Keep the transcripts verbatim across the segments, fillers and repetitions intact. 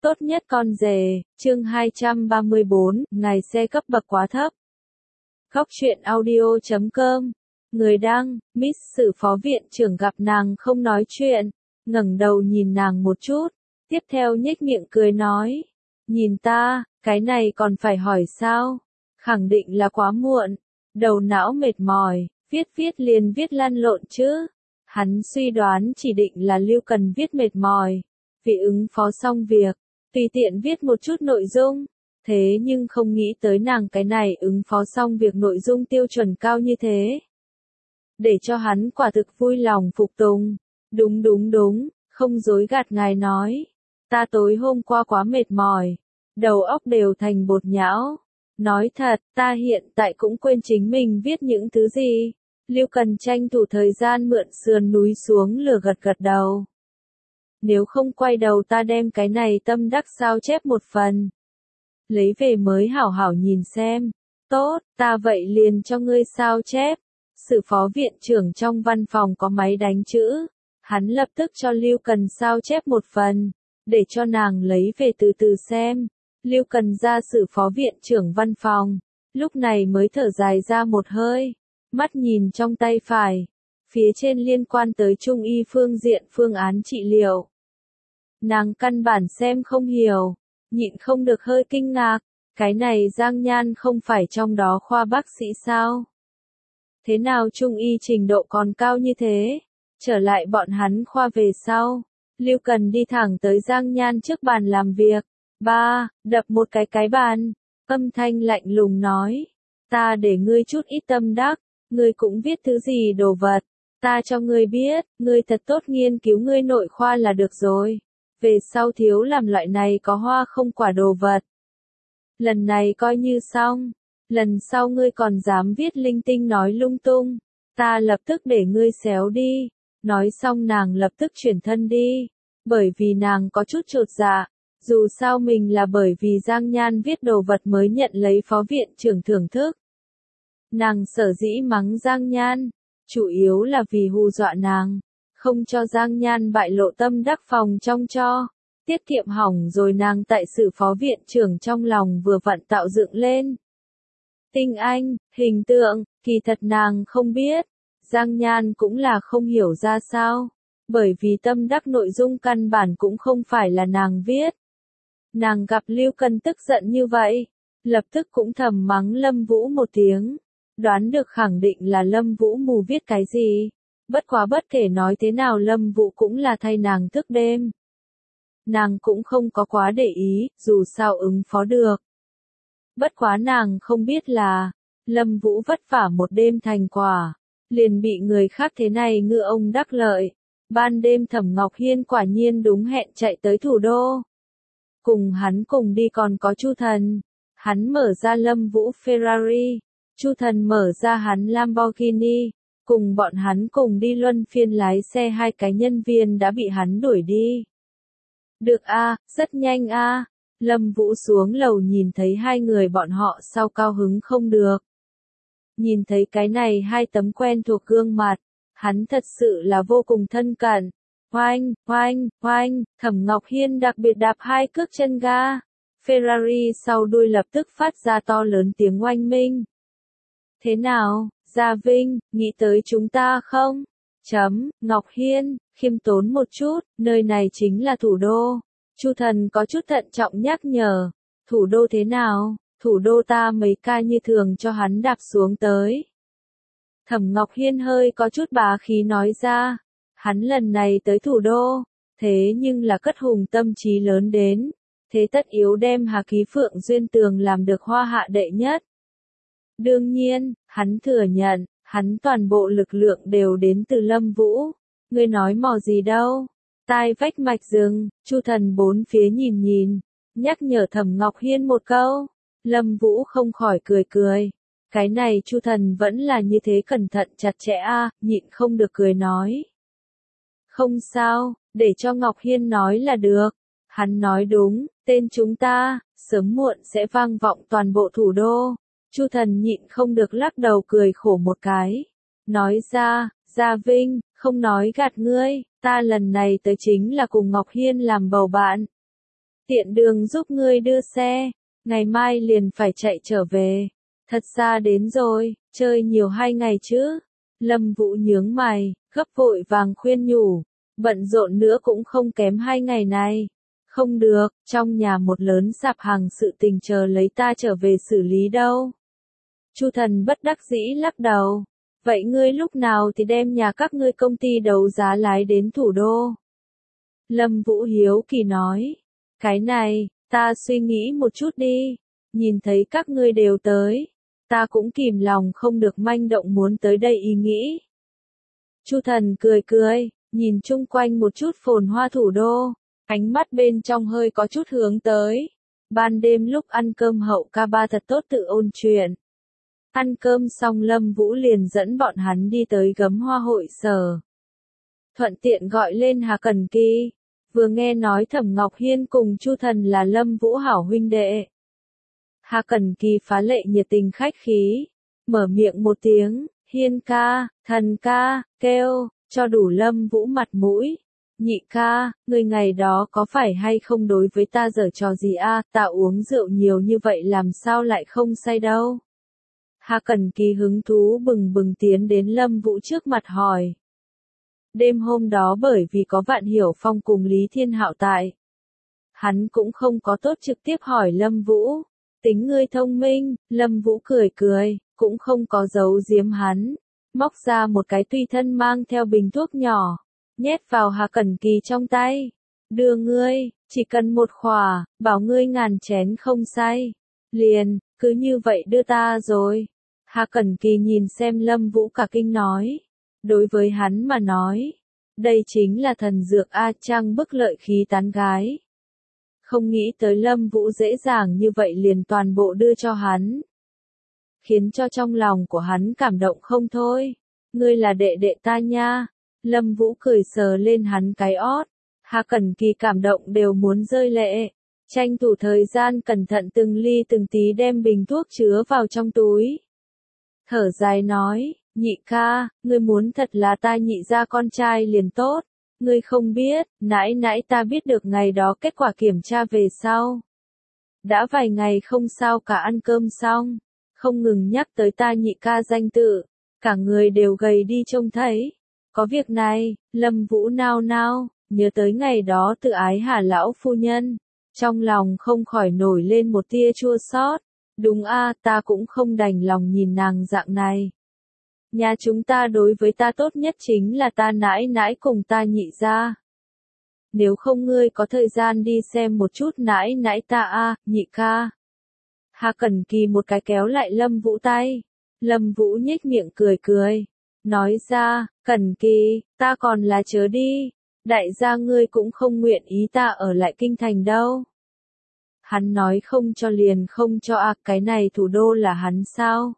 Tốt nhất con rể, chương hai trăm ba mươi bốn, ngày xe cấp bậc quá thấp. Góc truyện audio chấm com. Người đăng, Miss Sử phó viện trưởng gặp nàng không nói chuyện, ngẩng đầu nhìn nàng một chút, tiếp theo nhếch miệng cười nói, nhìn ta, cái này còn phải hỏi sao? Khẳng định là quá muộn, đầu não mệt mỏi, viết viết liền viết lăn lộn chứ. Hắn suy đoán chỉ định là Lưu Cần viết mệt mỏi, vì ứng phó xong việc, tùy tiện viết một chút nội dung, thế nhưng không nghĩ tới nàng cái này ứng phó xong việc nội dung tiêu chuẩn cao như thế. Để cho hắn quả thực vui lòng phục tùng. Đúng đúng đúng, không dối gạt ngài nói. Ta tối hôm qua quá mệt mỏi, đầu óc đều thành bột nhão. Nói thật, ta hiện tại cũng quên chính mình viết những thứ gì. Lưu Cần tranh thủ thời gian mượn sườn núi xuống lừa gật gật đầu. Nếu không quay đầu ta đem cái này tâm đắc sao chép một phần. Lấy về mới hảo hảo nhìn xem. Tốt, ta vậy liền cho ngươi sao chép. Sử phó viện trưởng trong văn phòng có máy đánh chữ. Hắn lập tức cho Lưu Cần sao chép một phần, để cho nàng lấy về từ từ xem. Lưu Cần ra sử phó viện trưởng văn phòng, lúc này mới thở dài ra một hơi, mắt nhìn trong tay phải, phía trên liên quan tới trung y phương diện phương án trị liệu. Nàng căn bản xem không hiểu, nhịn không được hơi kinh ngạc, cái này Giang Nhan không phải trong đó khoa bác sĩ sao? Thế nào trung y trình độ còn cao như thế? Trở lại bọn hắn khoa về sau, Lưu Cần đi thẳng tới Giang Nhan trước bàn làm việc. Ba, đập một cái cái bàn, âm thanh lạnh lùng nói, ta để ngươi chút ít tâm đắc, ngươi cũng viết thứ gì đồ vật, ta cho ngươi biết, ngươi thật tốt nghiên cứu ngươi nội khoa là được rồi, về sau thiếu làm loại này có hoa không quả đồ vật. Lần này coi như xong, lần sau ngươi còn dám viết linh tinh nói lung tung, ta lập tức để ngươi xéo đi. Nói xong nàng lập tức chuyển thân đi, bởi vì nàng có chút chột dạ. Dù sao mình là bởi vì Giang Nhan viết đồ vật mới nhận lấy phó viện trưởng thưởng thức. Nàng sở dĩ mắng Giang Nhan, chủ yếu là vì hù dọa nàng, không cho Giang Nhan bại lộ tâm đắc phòng trong cho, tiết kiệm hỏng rồi nàng tại sử phó viện trưởng trong lòng vừa vặn tạo dựng lên. Tinh anh, hình tượng, kỳ thật nàng không biết, Giang Nhan cũng là không hiểu ra sao, bởi vì tâm đắc nội dung căn bản cũng không phải là nàng viết. Nàng gặp Lưu Cần tức giận như vậy, lập tức cũng thầm mắng Lâm Vũ một tiếng, đoán được khẳng định là Lâm Vũ mù viết cái gì, bất quá bất kể nói thế nào Lâm Vũ cũng là thay nàng thức đêm. Nàng cũng không có quá để ý, dù sao ứng phó được. Bất quá nàng không biết là, Lâm Vũ vất vả một đêm thành quả, liền bị người khác thế này ngư ông đắc lợi. Ban đêm Thẩm Ngọc Hiên quả nhiên đúng hẹn chạy tới thủ đô. Cùng hắn cùng đi còn có Chu Thần, hắn mở ra Lâm Vũ Ferrari, Chu Thần mở ra hắn Lamborghini, cùng bọn hắn cùng đi luân phiên lái xe hai cái nhân viên đã bị hắn đuổi đi. Được a, à, rất nhanh a. À. Lâm Vũ xuống lầu nhìn thấy hai người bọn họ sau cao hứng không được. Nhìn thấy cái này hai tấm quen thuộc gương mặt, hắn thật sự là vô cùng thân cận. Oanh, oanh, oanh, Thẩm Ngọc Hiên đặc biệt đạp hai cước chân ga. Ferrari sau đuôi lập tức phát ra to lớn tiếng oanh minh. Thế nào, Gia Vinh, nghĩ tới chúng ta không? Chấm, Ngọc Hiên, khiêm tốn một chút, nơi này chính là thủ đô. Chu Thần có chút thận trọng nhắc nhở. Thủ đô thế nào? Thủ đô ta mấy ca như thường cho hắn đạp xuống tới. Thẩm Ngọc Hiên hơi có chút bá khí nói ra. Hắn lần này tới thủ đô, thế nhưng là cất hùng tâm trí lớn đến, thế tất yếu đem Hà Ký Phượng Duyên Tường làm được hoa hạ đệ nhất. Đương nhiên, hắn thừa nhận, hắn toàn bộ lực lượng đều đến từ Lâm Vũ. Ngươi nói mò gì đâu? Tai vách mạch rừng, Chu Thần bốn phía nhìn nhìn, nhắc nhở Thẩm Ngọc Hiên một câu. Lâm Vũ không khỏi cười cười. Cái này Chu Thần vẫn là như thế cẩn thận chặt chẽ a, à, nhịn không được cười nói. Không sao, để cho Ngọc Hiên nói là được. Hắn nói đúng, tên chúng ta, sớm muộn sẽ vang vọng toàn bộ thủ đô. Chu Thần nhịn không được lắc đầu cười khổ một cái. Nói ra, Gia Vinh, không nói gạt ngươi, ta lần này tới chính là cùng Ngọc Hiên làm bầu bạn. tiện đường giúp ngươi đưa xe, ngày mai liền phải chạy trở về. Thật ra đến rồi, chơi nhiều hai ngày chứ. Lâm Vũ nhướng mày, gấp vội vàng khuyên nhủ, bận rộn nữa cũng không kém hai ngày này. Không được, trong nhà một lớn sạp hàng sự tình chờ lấy ta trở về xử lý đâu. Chu Thần bất đắc dĩ lắc đầu. Vậy ngươi lúc nào thì đem nhà các ngươi công ty đấu giá lái đến thủ đô? Lâm Vũ hiếu kỳ nói. Cái này, ta suy nghĩ một chút đi. Nhìn thấy các ngươi đều tới. Ta cũng kìm lòng không được manh động muốn tới đây ý nghĩ. Chu Thần cười cười, nhìn chung quanh một chút phồn hoa thủ đô. Ánh mắt bên trong hơi có chút hướng tới. Ban đêm lúc ăn cơm hậu ca ba thật tốt tự ôn chuyện. Ăn cơm xong Lâm Vũ liền dẫn bọn hắn đi tới Gấm Hoa hội sở. Thuận tiện gọi lên Hà Cẩn Kỳ. Vừa nghe nói Thẩm Ngọc Hiên cùng Chu Thần là Lâm Vũ hảo huynh đệ. Hà Cẩn Kỳ phá lệ nhiệt tình khách khí. Mở miệng một tiếng, Hiên ca, Thần ca, kêu, cho đủ Lâm Vũ mặt mũi. Nhị ca, người ngày đó có phải hay không đối với ta giở trò gì a? Ta uống rượu nhiều như vậy làm sao lại không say đâu. Hà Cẩn Kỳ hứng thú bừng bừng tiến đến Lâm Vũ trước mặt hỏi. Đêm hôm đó bởi vì có Vạn Hiểu Phong cùng Lý Thiên Hạo tại. Hắn cũng không có tốt trực tiếp hỏi Lâm Vũ. Tính ngươi thông minh, Lâm Vũ cười cười, cũng không có giấu giếm hắn. Móc ra một cái tùy thân mang theo bình thuốc nhỏ. Nhét vào Hà Cẩn Kỳ trong tay. Đưa ngươi, chỉ cần một khỏa, bảo ngươi ngàn chén không say. Liền, cứ như vậy đưa ta rồi. Hà Cẩn Kỳ nhìn xem Lâm Vũ cả kinh nói. Đối với hắn mà nói, đây chính là thần dược A Trang bức lợi khí tán gái. Không nghĩ tới Lâm Vũ dễ dàng như vậy liền toàn bộ đưa cho hắn. Khiến cho trong lòng của hắn cảm động không thôi. Ngươi là đệ đệ ta nha. Lâm Vũ cười sờ lên hắn cái ót. Hà Cẩn Kỳ cảm động đều muốn rơi lệ. Tranh thủ thời gian cẩn thận từng ly từng tí đem bình thuốc chứa vào trong túi. Thở dài nói, nhị ca, ngươi muốn thật là ta nhị ra con trai liền tốt. Ngươi không biết, nãy nãy ta biết được ngày đó kết quả kiểm tra về sau. Đã vài ngày không sao cả ăn cơm xong. Không ngừng nhắc tới ta nhị ca danh tự. Cả người đều gầy đi trông thấy. Có việc này, Lâm Vũ nao nao, nhớ tới ngày đó tự ái Hà lão phu nhân. Trong lòng không khỏi nổi lên một tia chua xót. Đúng a, ta cũng không đành lòng nhìn nàng dạng này. Nhà chúng ta đối với ta tốt nhất chính là ta nãi nãi cùng ta nhị ra. Nếu không ngươi có thời gian đi xem một chút nãi nãi ta a, nhị ca. Hà Cẩn Kỳ một cái kéo lại Lâm Vũ tay. Lâm Vũ nhếch miệng cười cười. Nói ra, Cẩn Kỳ, ta còn là chớ đi. Đại gia ngươi cũng không nguyện ý ta ở lại kinh thành đâu. Hắn nói không cho liền không cho à, cái này thủ đô là hắn sao?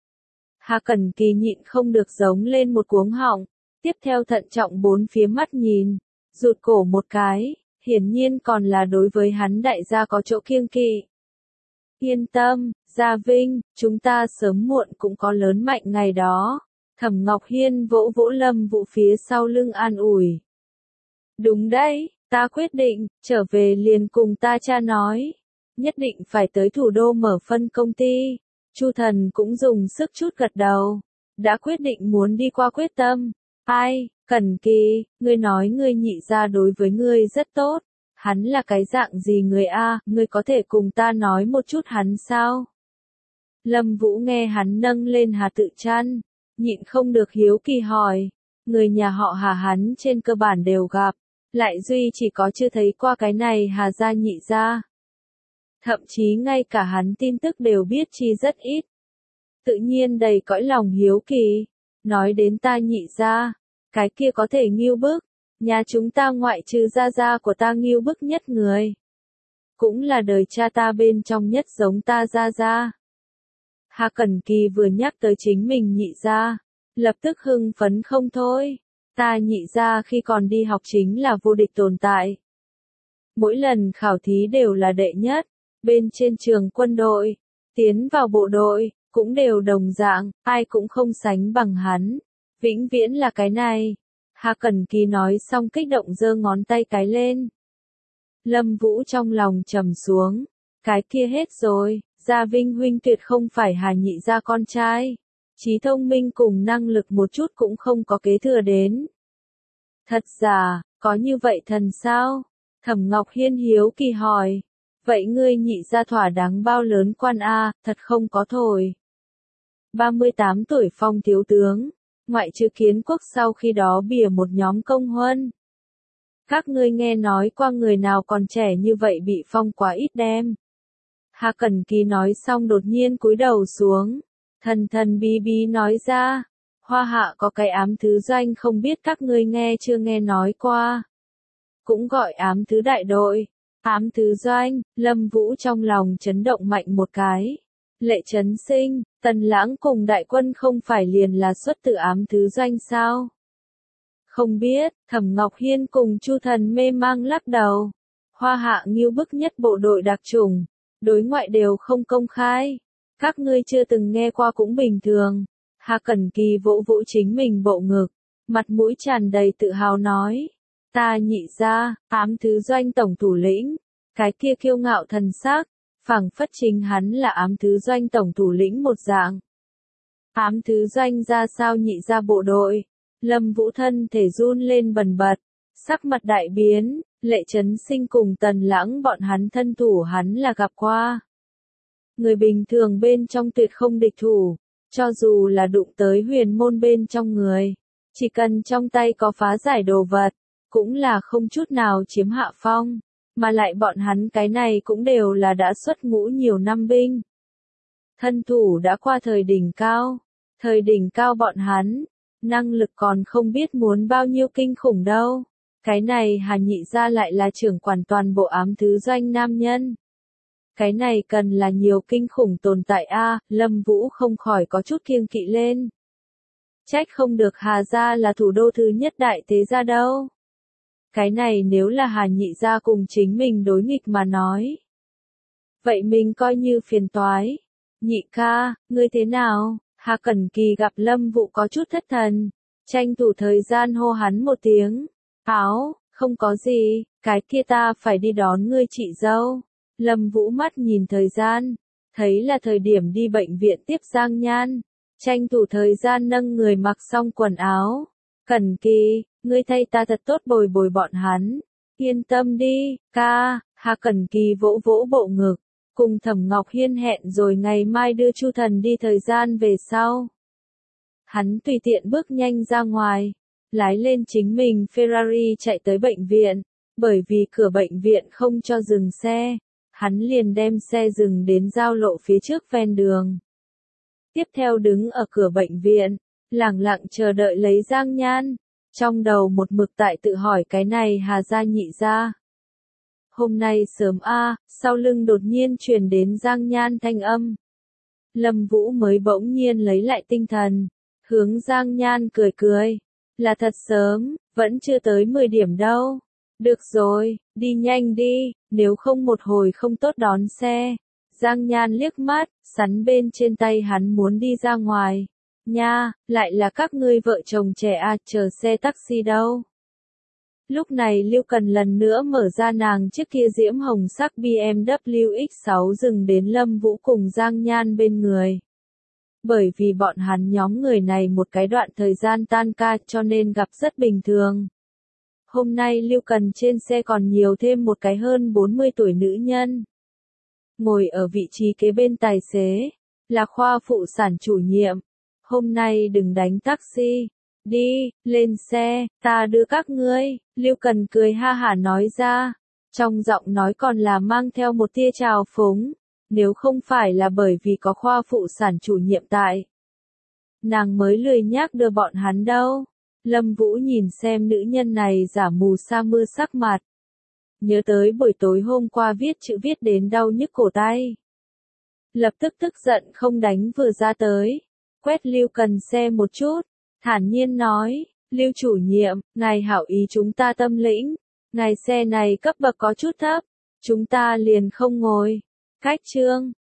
Hà Cẩn Kỳ nhịn không được giống lên một cuống họng, tiếp theo thận trọng bốn phía mắt nhìn, rụt cổ một cái, hiển nhiên còn là đối với hắn đại gia có chỗ kiêng kỵ. Yên tâm, Gia Vinh, chúng ta sớm muộn cũng có lớn mạnh ngày đó. Thẩm Ngọc Hiên vỗ vỗ Lâm Vũ phía sau lưng an ủi. Đúng đấy, ta quyết định, trở về liền cùng ta cha nói. Nhất định phải tới thủ đô mở phân công ty. Chu Thần cũng dùng sức chút gật đầu. Đã quyết định muốn đi qua quyết tâm. Ai, Cẩn Kỳ, ngươi nói ngươi nhị ra đối với ngươi rất tốt. Hắn là cái dạng gì người a? Ngươi có thể cùng ta nói một chút hắn sao? Lâm Vũ nghe hắn nâng lên Hà Tự Trăn, nhịn không được hiếu kỳ hỏi. Người nhà họ Hà hắn trên cơ bản đều gặp. Lại duy chỉ có chưa thấy qua cái này Hà gia nhị gia. Thậm chí ngay cả hắn tin tức đều biết chi rất ít. Tự nhiên đầy cõi lòng hiếu kỳ. Nói đến ta nhị gia, cái kia có thể nghiêu bức. Nhà chúng ta ngoại trừ gia gia của ta nghiêu bức nhất người. Cũng là đời cha ta bên trong nhất giống ta gia gia. Hà Cẩn Kỳ vừa nhắc tới chính mình nhị gia, lập tức hưng phấn không thôi. Ta nhị gia khi còn đi học chính là vô địch tồn tại. Mỗi lần khảo thí đều là đệ nhất, bên trên trường quân đội, tiến vào bộ đội, cũng đều đồng dạng, ai cũng không sánh bằng hắn. Vĩnh viễn là cái này. Hà Cẩn Kỳ nói xong kích động giơ ngón tay cái lên. Lâm Vũ trong lòng trầm xuống. Cái kia hết rồi, Gia Vinh huynh tuyệt không phải Hà Nhị gia con trai. Trí thông minh cùng năng lực một chút cũng không có kế thừa đến. Thật giả, có như vậy thần sao? Thẩm Ngọc Hiên hiếu kỳ hỏi. Vậy ngươi Nhị gia thỏa đáng bao lớn quan a, thật không có thổi. ba mươi tám tuổi phong thiếu tướng, ngoại trừ Kiến Quốc sau khi đó bìa một nhóm công huân. Các ngươi nghe nói qua người nào còn trẻ như vậy bị phong quá ít đem. Hà Cẩn Kỳ nói xong đột nhiên cúi đầu xuống, thần thần bí bí nói ra, Hoa Hạ có cái ám thứ doanh không biết các ngươi nghe chưa nghe nói qua. Cũng gọi ám thứ đại đội, ám thứ doanh, Lâm Vũ trong lòng chấn động mạnh một cái. Lệ Trấn Sinh, Tần Lãng cùng đại quân không phải liền là xuất từ ám thứ doanh sao? Không biết, Thẩm Ngọc Hiên cùng Chu Thần mê mang lắc đầu. Hoa Hạ nghiêu bức nhất bộ đội đặc chủng, đối ngoại đều không công khai. Các ngươi chưa từng nghe qua cũng bình thường. Hà Cẩn Kỳ vỗ vỗ chính mình bộ ngực, mặt mũi tràn đầy tự hào nói. Ta Nhị gia, ám thứ doanh tổng thủ lĩnh, cái kia kiêu ngạo thần sắc, phảng phất chính hắn là ám thứ doanh tổng thủ lĩnh một dạng. Ám thứ doanh ra sao Nhị gia bộ đội? Lâm Vũ thân thể run lên bần bật, sắc mặt đại biến, Lệ Trấn Sinh cùng Tần Lãng bọn hắn thân thủ hắn là gặp qua. Người bình thường bên trong tuyệt không địch thủ, cho dù là đụng tới huyền môn bên trong người, chỉ cần trong tay có phá giải đồ vật, cũng là không chút nào chiếm hạ phong, mà lại bọn hắn cái này cũng đều là đã xuất ngũ nhiều năm binh. Thân thủ đã qua thời đỉnh cao, thời đỉnh cao bọn hắn, năng lực còn không biết muốn bao nhiêu kinh khủng đâu. Cái này Hà Nhị gia lại là trưởng quản toàn bộ ám thứ doanh nam nhân. Cái này cần là nhiều kinh khủng tồn tại a, Lâm Vũ không khỏi có chút kiêng kỵ lên. Trách không được Hà gia là thủ đô thứ nhất đại thế gia đâu. Cái này nếu là Hà Nhị gia cùng chính mình đối nghịch mà nói. Vậy mình coi như phiền toái. Nhị ca, ngươi thế nào? Hà Cẩn Kỳ gặp Lâm Vũ có chút thất thần, tranh thủ thời gian hô hắn một tiếng. Áo, không có gì, cái kia ta phải đi đón ngươi chị dâu. Lâm Vũ mắt nhìn thời gian, thấy là thời điểm đi bệnh viện tiếp Giang Nhan, tranh thủ thời gian nâng người mặc xong quần áo. Cẩn Kỳ, ngươi thay ta thật tốt bồi bồi bọn hắn. Yên tâm đi, ca. Hà Cẩn Kỳ vỗ vỗ bộ ngực, cùng Thẩm Ngọc Hiên hẹn rồi ngày mai đưa Chu Thần đi thời gian về sau. Hắn tùy tiện bước nhanh ra ngoài, lái lên chính mình Ferrari chạy tới bệnh viện, bởi vì cửa bệnh viện không cho dừng xe, hắn liền đem xe dừng đến giao lộ phía trước ven đường. Tiếp theo đứng ở cửa bệnh viện, lẳng lặng chờ đợi lấy Giang Nhan, trong đầu một mực tại tự hỏi cái này Hà gia Nhị gia. Hôm nay sớm a, sau lưng đột nhiên truyền đến Giang Nhan thanh âm. Lâm Vũ mới bỗng nhiên lấy lại tinh thần, hướng Giang Nhan cười cười. Là thật sớm, vẫn chưa tới mười điểm đâu. Được rồi, đi nhanh đi, nếu không một hồi không tốt đón xe. Giang Nhan liếc mắt, sắn bên trên tay hắn muốn đi ra ngoài. Nha, lại là các ngươi vợ chồng trẻ à, chờ xe taxi đâu. Lúc này Lưu Cần lần nữa mở ra nàng chiếc kia diễm hồng sắc B M W X sáu dừng đến Lâm Vũ cùng Giang Nhan bên người. Bởi vì bọn hắn nhóm người này một cái đoạn thời gian tan ca cho nên gặp rất bình thường. Hôm nay Lưu Cần trên xe còn nhiều thêm một cái hơn bốn mươi tuổi nữ nhân. Ngồi ở vị trí kế bên tài xế, là khoa phụ sản chủ nhiệm. Hôm nay đừng đánh taxi. Đi, lên xe, ta đưa các ngươi. Lưu Cần cười ha hả nói ra. Trong giọng nói còn là mang theo một tia trào phúng. Nếu không phải là bởi vì có khoa phụ sản chủ nhiệm tại, nàng mới lười nhác đưa bọn hắn đâu. Lâm Vũ nhìn xem nữ nhân này giả mù sa mưa sắc mặt. Nhớ tới buổi tối hôm qua viết chữ viết đến đau nhức cổ tay. Lập tức tức giận không đánh vừa ra tới. Quét Lưu Cần xe một chút. Thản nhiên nói, Lưu chủ nhiệm, ngài hảo ý chúng ta tâm lĩnh. Ngài xe này cấp bậc có chút thấp. Chúng ta liền không ngồi. Cách trương,